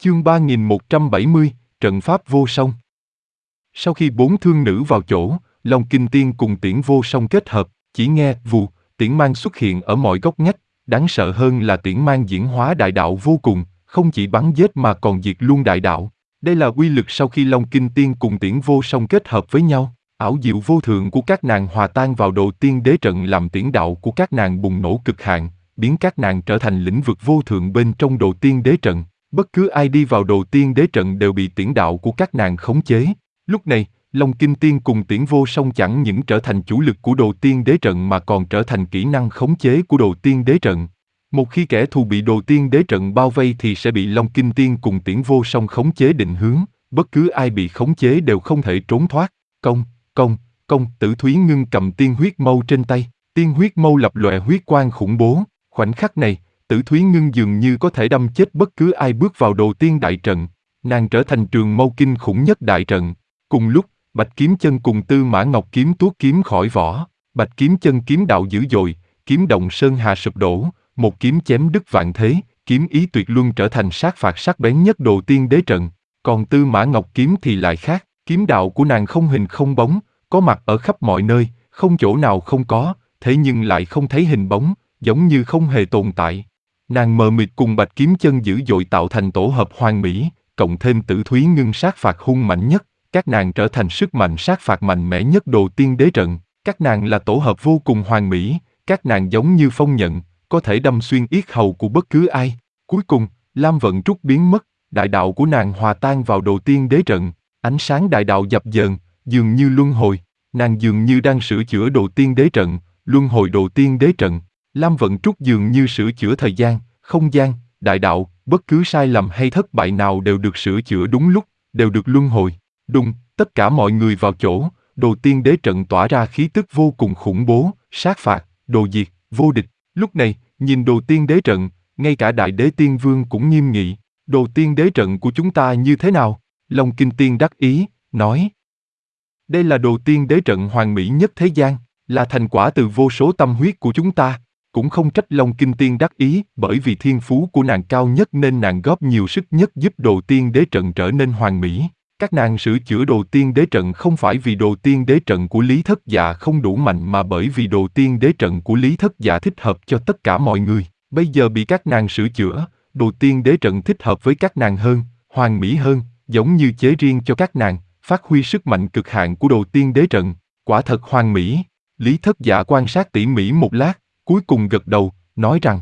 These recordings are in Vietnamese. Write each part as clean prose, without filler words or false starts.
Chương 3170, Trận Pháp Vô Song. Sau khi 4 thương nữ vào chỗ, Long Kinh Tiên cùng Tiễn Vô Song kết hợp, chỉ nghe vù, tiễn mang xuất hiện ở mọi góc ngách, đáng sợ hơn là tiễn mang diễn hóa đại đạo vô cùng, không chỉ bắn giết mà còn diệt luôn đại đạo. Đây là uy lực sau khi Long Kinh Tiên cùng Tiễn Vô Song kết hợp với nhau, ảo diệu vô thượng của các nàng hòa tan vào Đồ Tiên Đế trận làm tiễn đạo của các nàng bùng nổ cực hạn, biến các nàng trở thành lĩnh vực vô thượng bên trong Đồ Tiên Đế trận. Bất cứ ai đi vào Đồ Tiên Đế trận đều bị tiễn đạo của các nàng khống chế. Lúc này, Long Kinh Tiên cùng Tiễn Vô Song chẳng những trở thành chủ lực của Đồ Tiên Đế trận mà còn trở thành kỹ năng khống chế của Đồ Tiên Đế trận. Một khi kẻ thù bị Đồ Tiên Đế trận bao vây thì sẽ bị Long Kinh Tiên cùng Tiễn Vô Song khống chế định hướng, bất cứ ai bị khống chế đều không thể trốn thoát. Công, Tử Thúy Ngưng cầm tiên huyết mâu trên tay, tiên huyết mâu lập lòe huyết quang khủng bố, khoảnh khắc này, Tử Thúy Ngưng dường như có thể đâm chết bất cứ ai bước vào Đồ Tiên đại trận, nàng trở thành trường mâu kinh khủng nhất đại trận. Cùng lúc, Bạch Kiếm Chân cùng Tư Mã Ngọc kiếm tuốt kiếm khỏi vỏ, Bạch Kiếm Chân kiếm đạo dữ dội, kiếm động sơn hà sụp đổ, một kiếm chém đứt vạn thế, kiếm ý tuyệt luân trở thành sát phạt sắc bén nhất Đồ Tiên đế trận. Còn Tư Mã Ngọc kiếm thì lại khác, kiếm đạo của nàng không hình không bóng, có mặt ở khắp mọi nơi, không chỗ nào không có, thế nhưng lại không thấy hình bóng, giống như không hề tồn tại. Nàng mờ mịt cùng Bạch Kiếm Chân dữ dội tạo thành tổ hợp hoàn mỹ, cộng thêm Tử Thúy Ngưng sát phạt hung mạnh nhất, các nàng trở thành sức mạnh sát phạt mạnh mẽ nhất Đồ Tiên đế trận. Các nàng là tổ hợp vô cùng hoàn mỹ, các nàng giống như phong nhận, có thể đâm xuyên yết hầu của bất cứ ai. Cuối cùng, Lam Vận Trúc biến mất, đại đạo của nàng hòa tan vào Đồ Tiên đế trận, ánh sáng đại đạo dập dờn, dường như luân hồi, nàng dường như đang sửa chữa Đồ Tiên đế trận, luân hồi Đồ Tiên đế trận. Lam Vận Trúc dường như sửa chữa thời gian, không gian, đại đạo, bất cứ sai lầm hay thất bại nào đều được sửa chữa đúng lúc, đều được luân hồi. Đùng, tất cả mọi người vào chỗ, Đồ Tiên đế trận tỏa ra khí tức vô cùng khủng bố, sát phạt, đồ diệt, vô địch. Lúc này, nhìn Đồ Tiên đế trận, ngay cả Đại Đế Tiên Vương cũng nghiêm nghị. Đồ Tiên đế trận của chúng ta như thế nào? Long Kinh Tiên đắc ý, nói. Đây là Đồ Tiên đế trận hoàn mỹ nhất thế gian, là thành quả từ vô số tâm huyết của chúng ta. Cũng không trách Long Kinh Tiên đắc ý, bởi vì thiên phú của nàng cao nhất nên nàng góp nhiều sức nhất giúp Đồ Tiên đế trận trở nên hoàn mỹ. Các nàng sửa chữa Đồ Tiên đế trận không phải vì Đồ Tiên đế trận của Lý Thất Dạ không đủ mạnh mà bởi vì Đồ Tiên đế trận của Lý Thất Dạ thích hợp cho tất cả mọi người. Bây giờ bị các nàng sửa chữa, Đồ Tiên đế trận thích hợp với các nàng hơn, hoàn mỹ hơn, giống như chế riêng cho các nàng, phát huy sức mạnh cực hạn của Đồ Tiên đế trận, quả thật hoàn mỹ. Lý Thất Dạ quan sát tỉ mỉ một lát, cuối cùng gật đầu, nói rằng: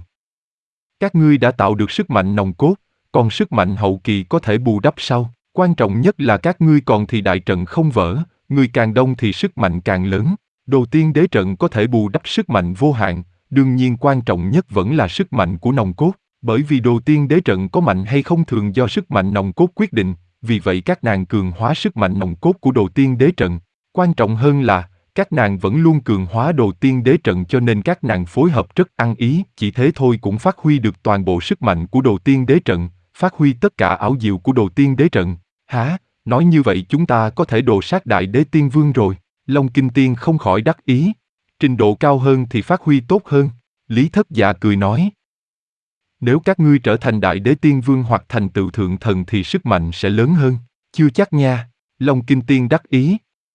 các ngươi đã tạo được sức mạnh nòng cốt, còn sức mạnh hậu kỳ có thể bù đắp sau. Quan trọng nhất là các ngươi còn thì đại trận không vỡ, người càng đông thì sức mạnh càng lớn. Đồ Tiên đế trận có thể bù đắp sức mạnh vô hạn, đương nhiên quan trọng nhất vẫn là sức mạnh của nòng cốt, bởi vì Đồ Tiên đế trận có mạnh hay không thường do sức mạnh nòng cốt quyết định, vì vậy các nàng cường hóa sức mạnh nòng cốt của Đồ Tiên đế trận. Quan trọng hơn là, các nàng vẫn luôn cường hóa Đồ Tiên đế trận cho nên các nàng phối hợp rất ăn ý, chỉ thế thôi cũng phát huy được toàn bộ sức mạnh của Đồ Tiên đế trận, phát huy tất cả ảo diệu của Đồ Tiên đế trận. Hả, nói như vậy chúng ta có thể đồ sát Đại Đế Tiên Vương rồi. Long Kinh Tiên không khỏi đắc ý. Trình độ cao hơn thì phát huy tốt hơn. Lý Thất Dạ cười nói. Nếu các ngươi trở thành Đại Đế Tiên Vương hoặc thành tựu thượng thần thì sức mạnh sẽ lớn hơn. Chưa chắc nha. Long Kinh Tiên đắc ý.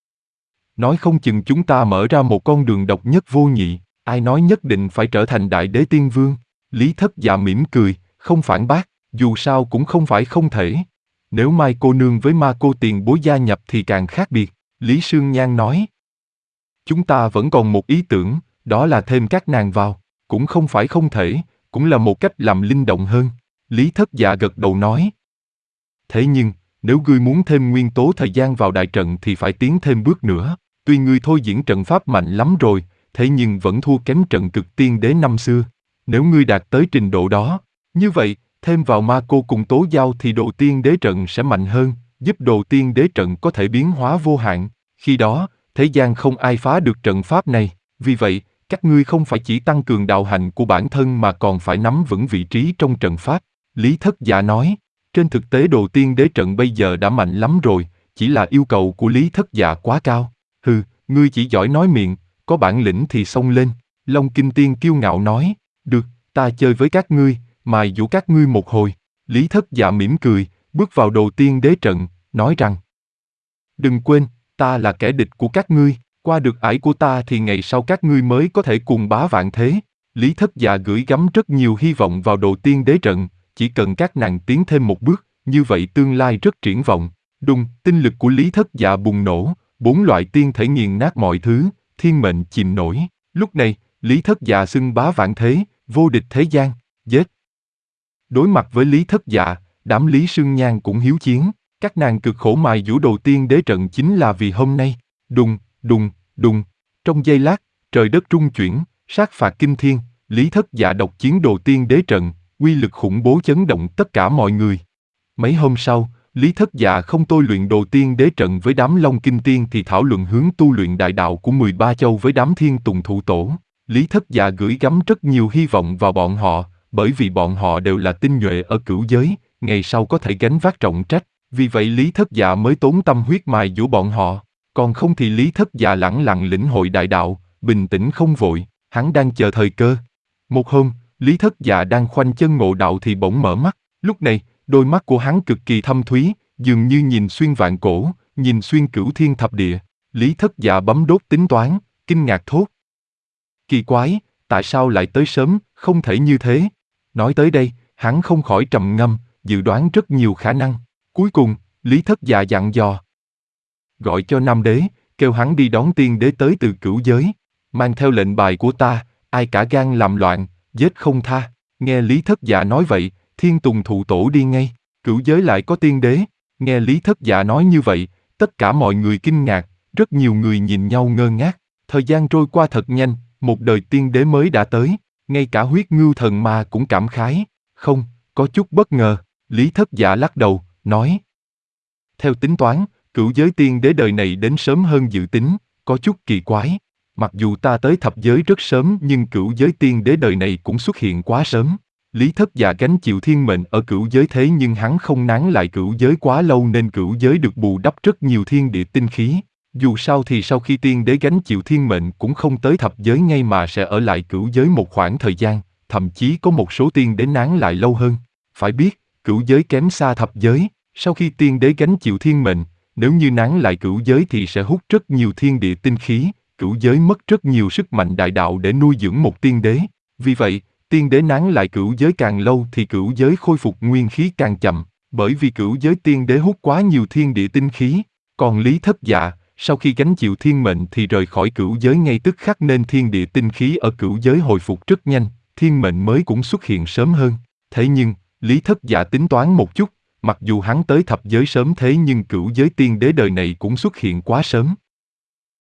Nói không chừng chúng ta mở ra một con đường độc nhất vô nhị. Ai nói nhất định phải trở thành Đại Đế Tiên Vương? Lý Thất Dạ mỉm cười, không phản bác. Dù sao cũng không phải không thể. Nếu Mai cô nương với Ma cô tiền bối gia nhập thì càng khác biệt, Lý Sương Nhan nói. Chúng ta vẫn còn một ý tưởng, đó là thêm các nàng vào, cũng không phải không thể, cũng là một cách làm linh động hơn. Lý Thất Dạ gật đầu nói. Thế nhưng, nếu ngươi muốn thêm nguyên tố thời gian vào đại trận thì phải tiến thêm bước nữa. Tuy ngươi thôi diễn trận pháp mạnh lắm rồi, thế nhưng vẫn thua kém trận Cực Tiên Đế năm xưa. Nếu ngươi đạt tới trình độ đó, như vậy, thêm vào Ma cô cùng Tố Giao thì Đồ Tiên đế trận sẽ mạnh hơn, giúp Đồ Tiên đế trận có thể biến hóa vô hạn. Khi đó, thế gian không ai phá được trận pháp này. Vì vậy, các ngươi không phải chỉ tăng cường đạo hạnh của bản thân mà còn phải nắm vững vị trí trong trận pháp. Lý Thất Dạ nói, trên thực tế Đồ Tiên đế trận bây giờ đã mạnh lắm rồi, chỉ là yêu cầu của Lý Thất Dạ quá cao. Hừ, ngươi chỉ giỏi nói miệng, có bản lĩnh thì xông lên. Long Kinh Tiên kiêu ngạo nói, được, ta chơi với các ngươi, mài dũa các ngươi một hồi. Lý Thất Dạ mỉm cười, bước vào đồ tiên đế trận, nói rằng: đừng quên, ta là kẻ địch của các ngươi, qua được ải của ta thì ngày sau các ngươi mới có thể cuồng bá vạn thế. Lý Thất Dạ gửi gắm rất nhiều hy vọng vào đồ tiên đế trận, chỉ cần các nàng tiến thêm một bước, như vậy tương lai rất triển vọng. Đùng, tinh lực của Lý Thất Dạ bùng nổ, 4 loại tiên thể nghiền nát mọi thứ, thiên mệnh chìm nổi. Lúc này, Lý Thất Dạ xưng bá vạn thế, vô địch thế gian, giết. Đối mặt với Lý Thất Dạ, đám Lý Sương Nhan cũng hiếu chiến, các nàng cực khổ mài giũa đồ tiên đế trận chính là vì hôm nay. Đùng, đùng, đùng, trong giây lát, trời đất rung chuyển, sát phạt kinh thiên, Lý Thất Dạ độc chiến đồ tiên đế trận, uy lực khủng bố chấn động tất cả mọi người. Mấy hôm sau, Lý Thất Dạ không tôi luyện đồ tiên đế trận với đám Long Kinh Tiên thì thảo luận hướng tu luyện đại đạo của 13 châu với đám Thiên Tùng Thụ Tổ. Lý Thất Dạ gửi gắm rất nhiều hy vọng vào bọn họ, bởi vì bọn họ đều là tinh nhuệ ở cửu giới, ngày sau có thể gánh vác trọng trách, vì vậy Lý Thất Dạ mới tốn tâm huyết mài giũa bọn họ, còn không thì Lý Thất Dạ lẳng lặng lĩnh hội đại đạo, bình tĩnh không vội, hắn đang chờ thời cơ. Một hôm, Lý Thất Dạ đang khoanh chân ngộ đạo thì bỗng mở mắt, lúc này, đôi mắt của hắn cực kỳ thâm thúy, dường như nhìn xuyên vạn cổ, nhìn xuyên cửu thiên thập địa. Lý Thất Dạ bấm đốt tính toán, kinh ngạc thốt: kỳ quái, tại sao lại tới sớm, không thể như thế. Nói tới đây, hắn không khỏi trầm ngâm, dự đoán rất nhiều khả năng. Cuối cùng, Lý Thất Dạ dặn dò: gọi cho Nam Đế, kêu hắn đi đón tiên đế tới từ cửu giới, mang theo lệnh bài của ta, ai cả gan làm loạn, giết không tha. Nghe Lý Thất Dạ nói vậy, Thiên Tùng Thụ Tổ đi ngay, cửu giới lại có tiên đế. Nghe Lý Thất Dạ nói như vậy, tất cả mọi người kinh ngạc, rất nhiều người nhìn nhau ngơ ngác. Thời gian trôi qua thật nhanh, một đời tiên đế mới đã tới, ngay cả Huyết Ngưu Thần Ma cũng cảm khái. Không, có chút bất ngờ. Lý Thất Dạ lắc đầu, nói: theo tính toán, cửu giới tiên đế đời này đến sớm hơn dự tính, có chút kỳ quái. Mặc dù ta tới thập giới rất sớm nhưng cửu giới tiên đế đời này cũng xuất hiện quá sớm. Lý Thất Dạ gánh chịu thiên mệnh ở cửu giới thế nhưng hắn không nán lại cửu giới quá lâu nên cửu giới được bù đắp rất nhiều thiên địa tinh khí. Dù sao thì sau khi tiên đế gánh chịu thiên mệnh cũng không tới thập giới ngay mà sẽ ở lại cửu giới một khoảng thời gian, thậm chí có một số tiên đế nán lại lâu hơn. Phải biết, cửu giới kém xa thập giới, sau khi tiên đế gánh chịu thiên mệnh, nếu như nán lại cửu giới thì sẽ hút rất nhiều thiên địa tinh khí, cửu giới mất rất nhiều sức mạnh đại đạo để nuôi dưỡng một tiên đế. Vì vậy, tiên đế nán lại cửu giới càng lâu thì cửu giới khôi phục nguyên khí càng chậm, bởi vì cửu giới tiên đế hút quá nhiều thiên địa tinh khí. Còn Lý Thất Dạ, sau khi gánh chịu thiên mệnh thì rời khỏi cửu giới ngay tức khắc nên thiên địa tinh khí ở cửu giới hồi phục rất nhanh, thiên mệnh mới cũng xuất hiện sớm hơn. Thế nhưng, Lý Thất Dạ tính toán một chút, mặc dù hắn tới thập giới sớm thế nhưng cửu giới tiên đế đời này cũng xuất hiện quá sớm.